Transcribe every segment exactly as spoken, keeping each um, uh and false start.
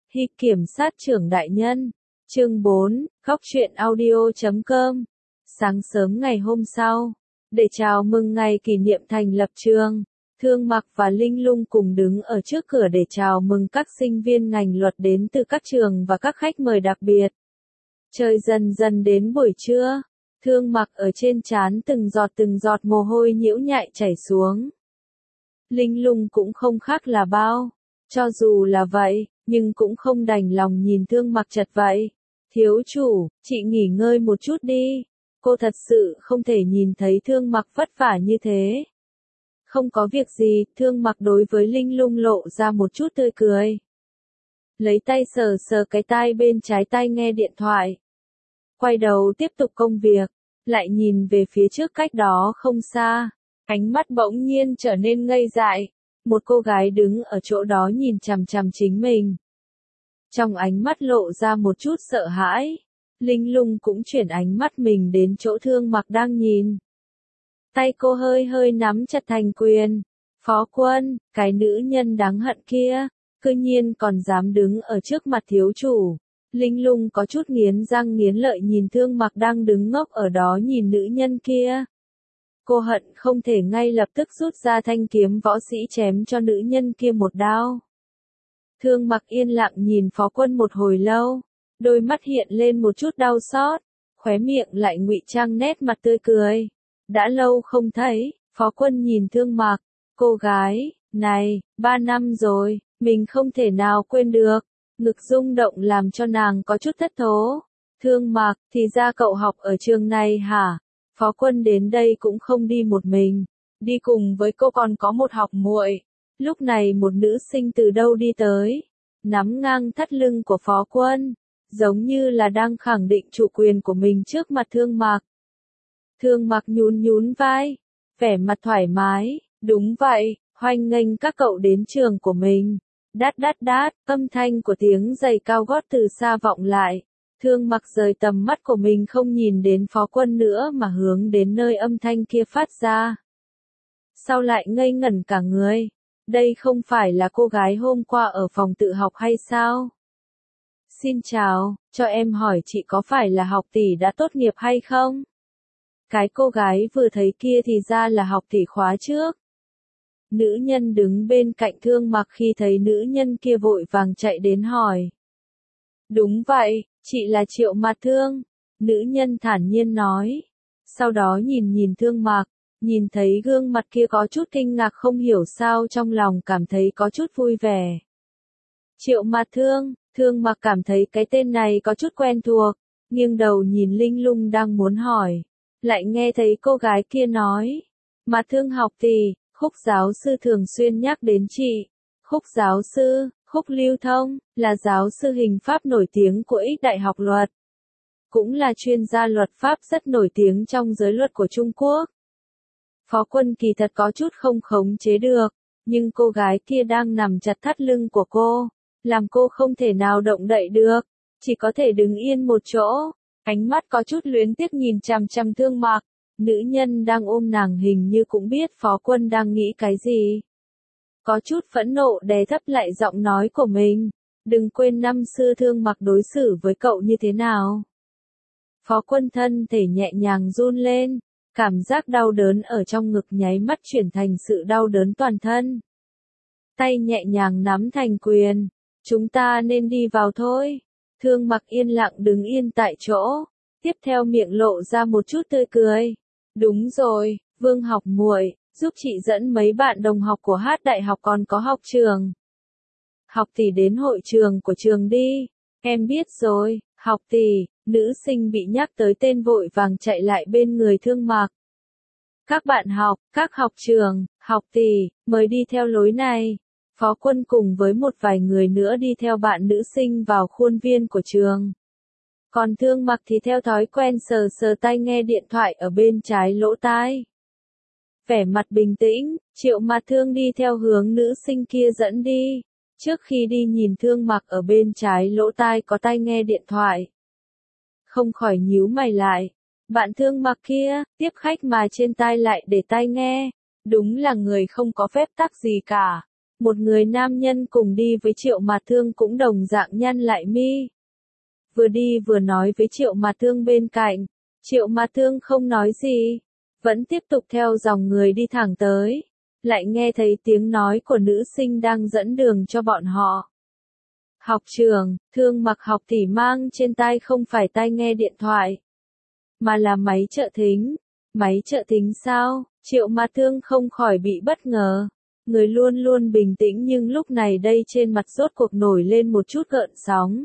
Hy kiểm sát trưởng đại nhân. Chương bốn, góc truyện audio chấm com. Sáng sớm ngày hôm sau, để chào mừng ngày kỷ niệm thành lập trường, Thương Mặc và Linh Lung cùng đứng ở trước cửa để chào mừng các sinh viên ngành luật đến từ các trường và các khách mời đặc biệt. Trời dần dần đến buổi trưa, Thương Mặc ở trên trán từng giọt từng giọt mồ hôi nhiễu nhại chảy xuống. Linh Lung cũng không khác là bao, cho dù là vậy, nhưng cũng không đành lòng nhìn Thương Mặc chật vậy. Thiếu chủ, chị nghỉ ngơi một chút đi. Cô thật sự không thể nhìn thấy Thương Mặc vất vả như thế. Không có việc gì, Thương Mặc đối với Linh Lung lộ ra một chút tươi cười. Lấy tay sờ sờ cái tai bên trái tai nghe điện thoại. Quay đầu tiếp tục công việc, lại nhìn về phía trước cách đó không xa. Ánh mắt bỗng nhiên trở nên ngây dại. Một cô gái đứng ở chỗ đó nhìn chằm chằm chính mình. Trong ánh mắt lộ ra một chút sợ hãi. Linh Lung cũng chuyển ánh mắt mình đến chỗ Thương Mặc đang nhìn. Tay cô hơi hơi nắm chặt thành quyền. Phó Quân, cái nữ nhân đáng hận kia, cư nhiên còn dám đứng ở trước mặt thiếu chủ. Linh Lung có chút nghiến răng nghiến lợi nhìn Thương Mặc đang đứng ngốc ở đó nhìn nữ nhân kia. Cô hận không thể ngay lập tức rút ra thanh kiếm võ sĩ chém cho nữ nhân kia một đao. Thương Mặc yên lặng nhìn Phó Quân một hồi lâu, đôi mắt hiện lên một chút đau xót, khóe miệng lại ngụy trang nét mặt tươi cười. Đã lâu không thấy, Phó Quân nhìn Thương Mặc, cô gái này, ba năm rồi, mình không thể nào quên được. Ngực rung động làm cho nàng có chút thất thố. Thương Mặc, thì ra cậu học ở trường này hả? Phó Quân đến đây cũng không đi một mình, đi cùng với cô còn có một học muội. Lúc này một nữ sinh từ đâu đi tới, nắm ngang thắt lưng của Phó Quân, giống như là đang khẳng định chủ quyền của mình trước mặt Thương Mặc. Thương Mặc nhún nhún vai, vẻ mặt thoải mái, đúng vậy, hoan nghênh các cậu đến trường của mình. Đát đát đát, âm thanh của tiếng giày cao gót từ xa vọng lại. Thương Mặc rời tầm mắt của mình không nhìn đến Phó Quân nữa mà hướng đến nơi âm thanh kia phát ra. Sau lại ngây ngẩn cả người. Đây không phải là cô gái hôm qua ở phòng tự học hay sao? Xin chào, cho em hỏi chị có phải là học tỷ đã tốt nghiệp hay không? Cái cô gái vừa thấy kia thì ra là học tỷ khóa trước. Nữ nhân đứng bên cạnh Thương Mặc khi thấy nữ nhân kia vội vàng chạy đến hỏi. Đúng vậy, chị là Triệu Mạt Thương, nữ nhân thản nhiên nói. Sau đó nhìn nhìn Thương Mặc, nhìn thấy gương mặt kia có chút kinh ngạc không hiểu sao trong lòng cảm thấy có chút vui vẻ. Triệu Mạt Thương, Thương Mặc cảm thấy cái tên này có chút quen thuộc, nghiêng đầu nhìn Linh Lung đang muốn hỏi. Lại nghe thấy cô gái kia nói. Mạt Thương học tỷ, Khúc giáo sư thường xuyên nhắc đến chị. Khúc giáo sư, Khúc Lưu Thông, là giáo sư hình pháp nổi tiếng của X Đại học luật. Cũng là chuyên gia luật pháp rất nổi tiếng trong giới luật của Trung Quốc. Phó Quân kỳ thật có chút không khống chế được, nhưng cô gái kia đang nằm chặt thắt lưng của cô, làm cô không thể nào động đậy được, chỉ có thể đứng yên một chỗ, ánh mắt có chút luyến tiếc nhìn chằm chằm Thương Mặc. Nữ nhân đang ôm nàng hình như cũng biết Phó Quân đang nghĩ cái gì. Có chút phẫn nộ đè thấp lại giọng nói của mình. Đừng quên năm xưa Thương Mặc đối xử với cậu như thế nào. Phó Quân thân thể nhẹ nhàng run lên. Cảm giác đau đớn ở trong ngực nháy mắt chuyển thành sự đau đớn toàn thân. Tay nhẹ nhàng nắm thành quyền. Chúng ta nên đi vào thôi. Thương Mặc yên lặng đứng yên tại chỗ. Tiếp theo miệng lộ ra một chút tươi cười. Đúng rồi, Vương học muội, giúp chị dẫn mấy bạn đồng học của Hát Đại học còn có học trường. Học tỷ đến hội trường của trường đi. Em biết rồi, học tỷ. Nữ sinh bị nhắc tới tên vội vàng chạy lại bên người Thương Mặc. Các bạn học, các học trường, học tỷ, mời đi theo lối này. Phó Quân cùng với một vài người nữa đi theo bạn nữ sinh vào khuôn viên của trường. Còn Thương Mặc thì theo thói quen sờ sờ tai nghe điện thoại ở bên trái lỗ tai. Vẻ mặt bình tĩnh, Triệu Mạt Thương đi theo hướng nữ sinh kia dẫn đi. Trước khi đi nhìn Thương Mặc ở bên trái lỗ tai có tai nghe điện thoại. Không khỏi nhíu mày lại. Bạn Thương Mặc kia, tiếp khách mà trên tai lại để tai nghe. Đúng là người không có phép tắc gì cả. Một người nam nhân cùng đi với Triệu Mạt Thương cũng đồng dạng nhăn lại mi. Vừa đi vừa nói với Triệu Mạt Thương bên cạnh. Triệu Mạt Thương không nói gì, vẫn tiếp tục theo dòng người đi thẳng tới. Lại nghe thấy tiếng nói của nữ sinh đang dẫn đường cho bọn họ. Học trường, Thương Mặc học tỷ mang trên tay không phải tai nghe điện thoại, mà là máy trợ thính. Máy trợ thính sao? Triệu Mạt Thương không khỏi bị bất ngờ. Người luôn luôn bình tĩnh nhưng lúc này đây trên mặt rốt cuộc nổi lên một chút gợn sóng.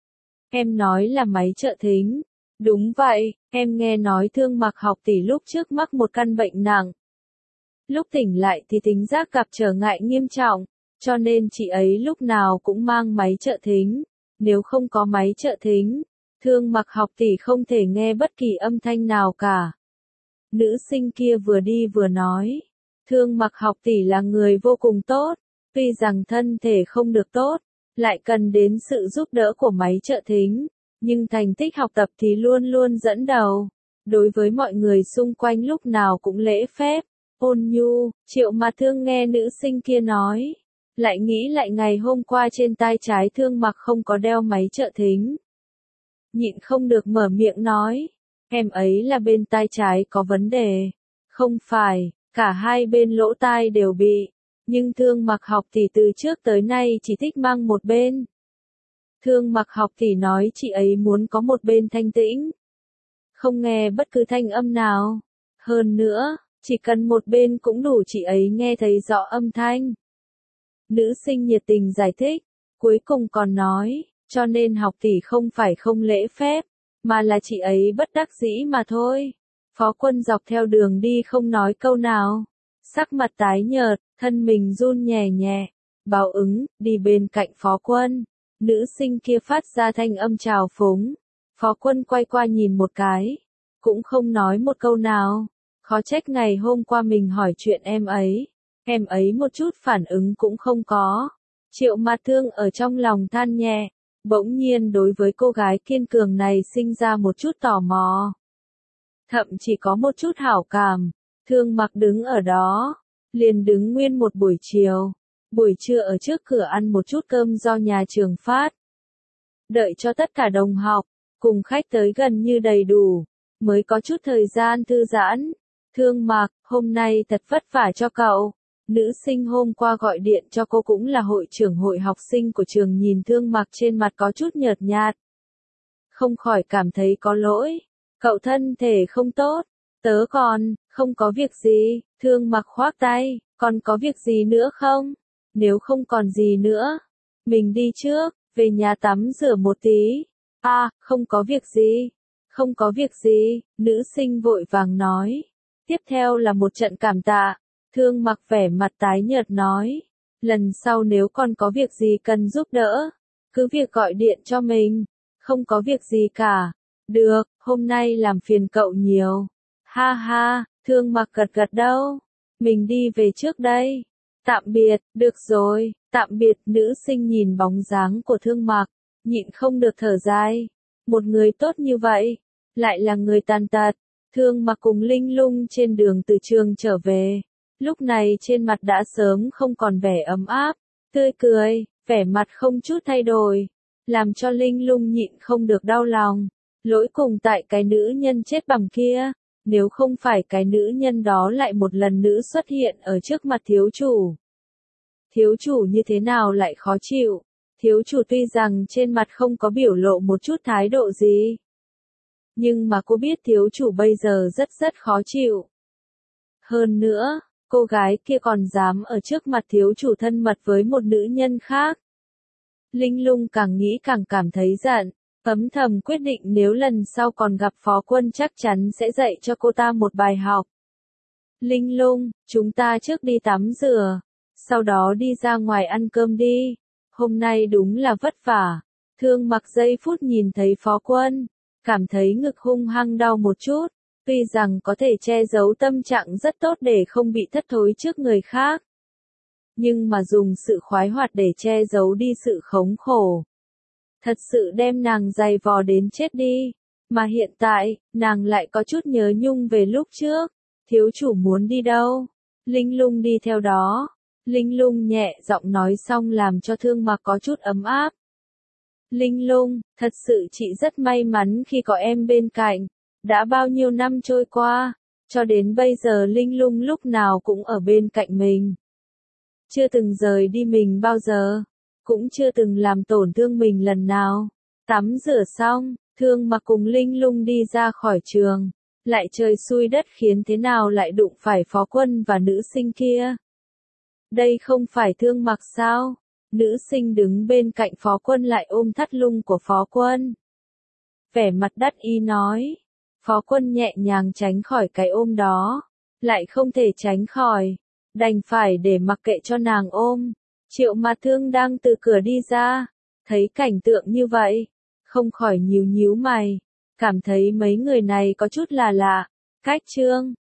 Em nói là máy trợ thính. Đúng vậy, em nghe nói Thương Mặc học tỷ lúc trước mắc một căn bệnh nặng. Lúc tỉnh lại thì thính giác gặp trở ngại nghiêm trọng, cho nên chị ấy lúc nào cũng mang máy trợ thính. Nếu không có máy trợ thính, Thương Mặc học tỷ không thể nghe bất kỳ âm thanh nào cả. Nữ sinh kia vừa đi vừa nói. Thương Mặc học tỷ là người vô cùng tốt, tuy rằng thân thể không được tốt, lại cần đến sự giúp đỡ của máy trợ thính, nhưng thành tích học tập thì luôn luôn dẫn đầu. Đối với mọi người xung quanh lúc nào cũng lễ phép, ôn nhu. Triệu Mạt Thương nghe nữ sinh kia nói, lại nghĩ lại ngày hôm qua trên tay trái Thương Mặc không có đeo máy trợ thính. Nhịn không được mở miệng nói, em ấy là bên tai trái có vấn đề. Không phải, cả hai bên lỗ tai đều bị, nhưng Thương Mặc học tỷ từ trước tới nay chỉ thích mang một bên. Thương Mặc học tỷ nói chị ấy muốn có một bên thanh tĩnh, không nghe bất cứ thanh âm nào. Hơn nữa, chỉ cần một bên cũng đủ chị ấy nghe thấy rõ âm thanh. Nữ sinh nhiệt tình giải thích, cuối cùng còn nói, cho nên học tỷ không phải không lễ phép, mà là chị ấy bất đắc dĩ mà thôi. Phó Quân dọc theo đường đi không nói câu nào, sắc mặt tái nhợt, thân mình run nhẹ nhẹ. Báo ứng, đi bên cạnh Phó Quân, nữ sinh kia phát ra thanh âm trào phúng. Phó Quân quay qua nhìn một cái, cũng không nói một câu nào. Khó trách ngày hôm qua mình hỏi chuyện em ấy, em ấy một chút phản ứng cũng không có. Triệu Mạt Thương ở trong lòng than nhẹ, bỗng nhiên đối với cô gái kiên cường này sinh ra một chút tò mò. Thậm chỉ có một chút hảo cảm. Thương Mặc đứng ở đó, liền đứng nguyên một buổi chiều. Buổi trưa ở trước cửa ăn một chút cơm do nhà trường phát. Đợi cho tất cả đồng học, cùng khách tới gần như đầy đủ, mới có chút thời gian thư giãn. Thương Mặc, hôm nay thật vất vả cho cậu. Nữ sinh hôm qua gọi điện cho cô cũng là hội trưởng hội học sinh của trường, nhìn Thương Mặc trên mặt có chút nhợt nhạt. Không khỏi cảm thấy có lỗi. Cậu thân thể không tốt. Tớ còn, không có việc gì. Thương Mặc khoác tay, còn có việc gì nữa không? Nếu không còn gì nữa, mình đi trước, về nhà tắm rửa một tí. À, không có việc gì. Không có việc gì, nữ sinh vội vàng nói. Tiếp theo là một trận cảm tạ. Thương Mặc vẻ mặt tái nhợt nói, lần sau nếu còn có việc gì cần giúp đỡ, cứ việc gọi điện cho mình. Không có việc gì cả. Được, hôm nay làm phiền cậu nhiều. Ha ha, Thương Mặc gật gật đầu. Mình đi về trước đây. Tạm biệt, được rồi, tạm biệt. Nữ sinh nhìn bóng dáng của Thương Mặc, nhịn không được thở dài. Một người tốt như vậy, lại là người tàn tật. Thương Mặc cùng Linh Lung trên đường từ trường trở về. Lúc này trên mặt đã sớm không còn vẻ ấm áp, tươi cười, vẻ mặt không chút thay đổi, làm cho Linh Lung nhịn không được đau lòng. Lỗi cùng tại cái nữ nhân chết bầm kia, nếu không phải cái nữ nhân đó lại một lần nữa xuất hiện ở trước mặt thiếu chủ. Thiếu chủ như thế nào lại khó chịu, thiếu chủ tuy rằng trên mặt không có biểu lộ một chút thái độ gì, nhưng mà cô biết thiếu chủ bây giờ rất rất khó chịu. Hơn nữa, cô gái kia còn dám ở trước mặt thiếu chủ thân mật với một nữ nhân khác. Linh Lung càng nghĩ càng cảm thấy giận, âm thầm quyết định nếu lần sau còn gặp Phó Quân chắc chắn sẽ dạy cho cô ta một bài học. Linh Lung, chúng ta trước đi tắm rửa, sau đó đi ra ngoài ăn cơm đi. Hôm nay đúng là vất vả. Thương Mặc giây phút nhìn thấy Phó Quân, cảm thấy ngực hung hăng đau một chút. Tuy rằng có thể che giấu tâm trạng rất tốt để không bị thất thối trước người khác, nhưng mà dùng sự khoái hoạt để che giấu đi sự khốn khổ, thật sự đem nàng dày vò đến chết đi. Mà hiện tại, nàng lại có chút nhớ nhung về lúc trước. Thiếu chủ muốn đi đâu? Linh Lung đi theo đó. Linh Lung nhẹ giọng nói xong làm cho Thương Mặc có chút ấm áp. Linh Lung, thật sự chị rất may mắn khi có em bên cạnh. Đã bao nhiêu năm trôi qua, cho đến bây giờ Linh Lung lúc nào cũng ở bên cạnh mình. Chưa từng rời đi mình bao giờ, cũng chưa từng làm tổn thương mình lần nào. Tắm rửa xong, Thương Mặc cùng Linh Lung đi ra khỏi trường. Lại trời xui đất khiến thế nào lại đụng phải Phó Quân và nữ sinh kia. Đây không phải Thương Mặc sao? Nữ sinh đứng bên cạnh Phó Quân lại ôm thắt lưng của Phó Quân. Vẻ mặt đắc ý nói. Phó Quân nhẹ nhàng tránh khỏi cái ôm đó. Lại không thể tránh khỏi. Đành phải để mặc kệ cho nàng ôm. Triệu Mạt Thương đang từ cửa đi ra. Thấy cảnh tượng như vậy. Không khỏi nhíu nhíu mày. Cảm thấy mấy người này có chút là lạ. Cách Trương,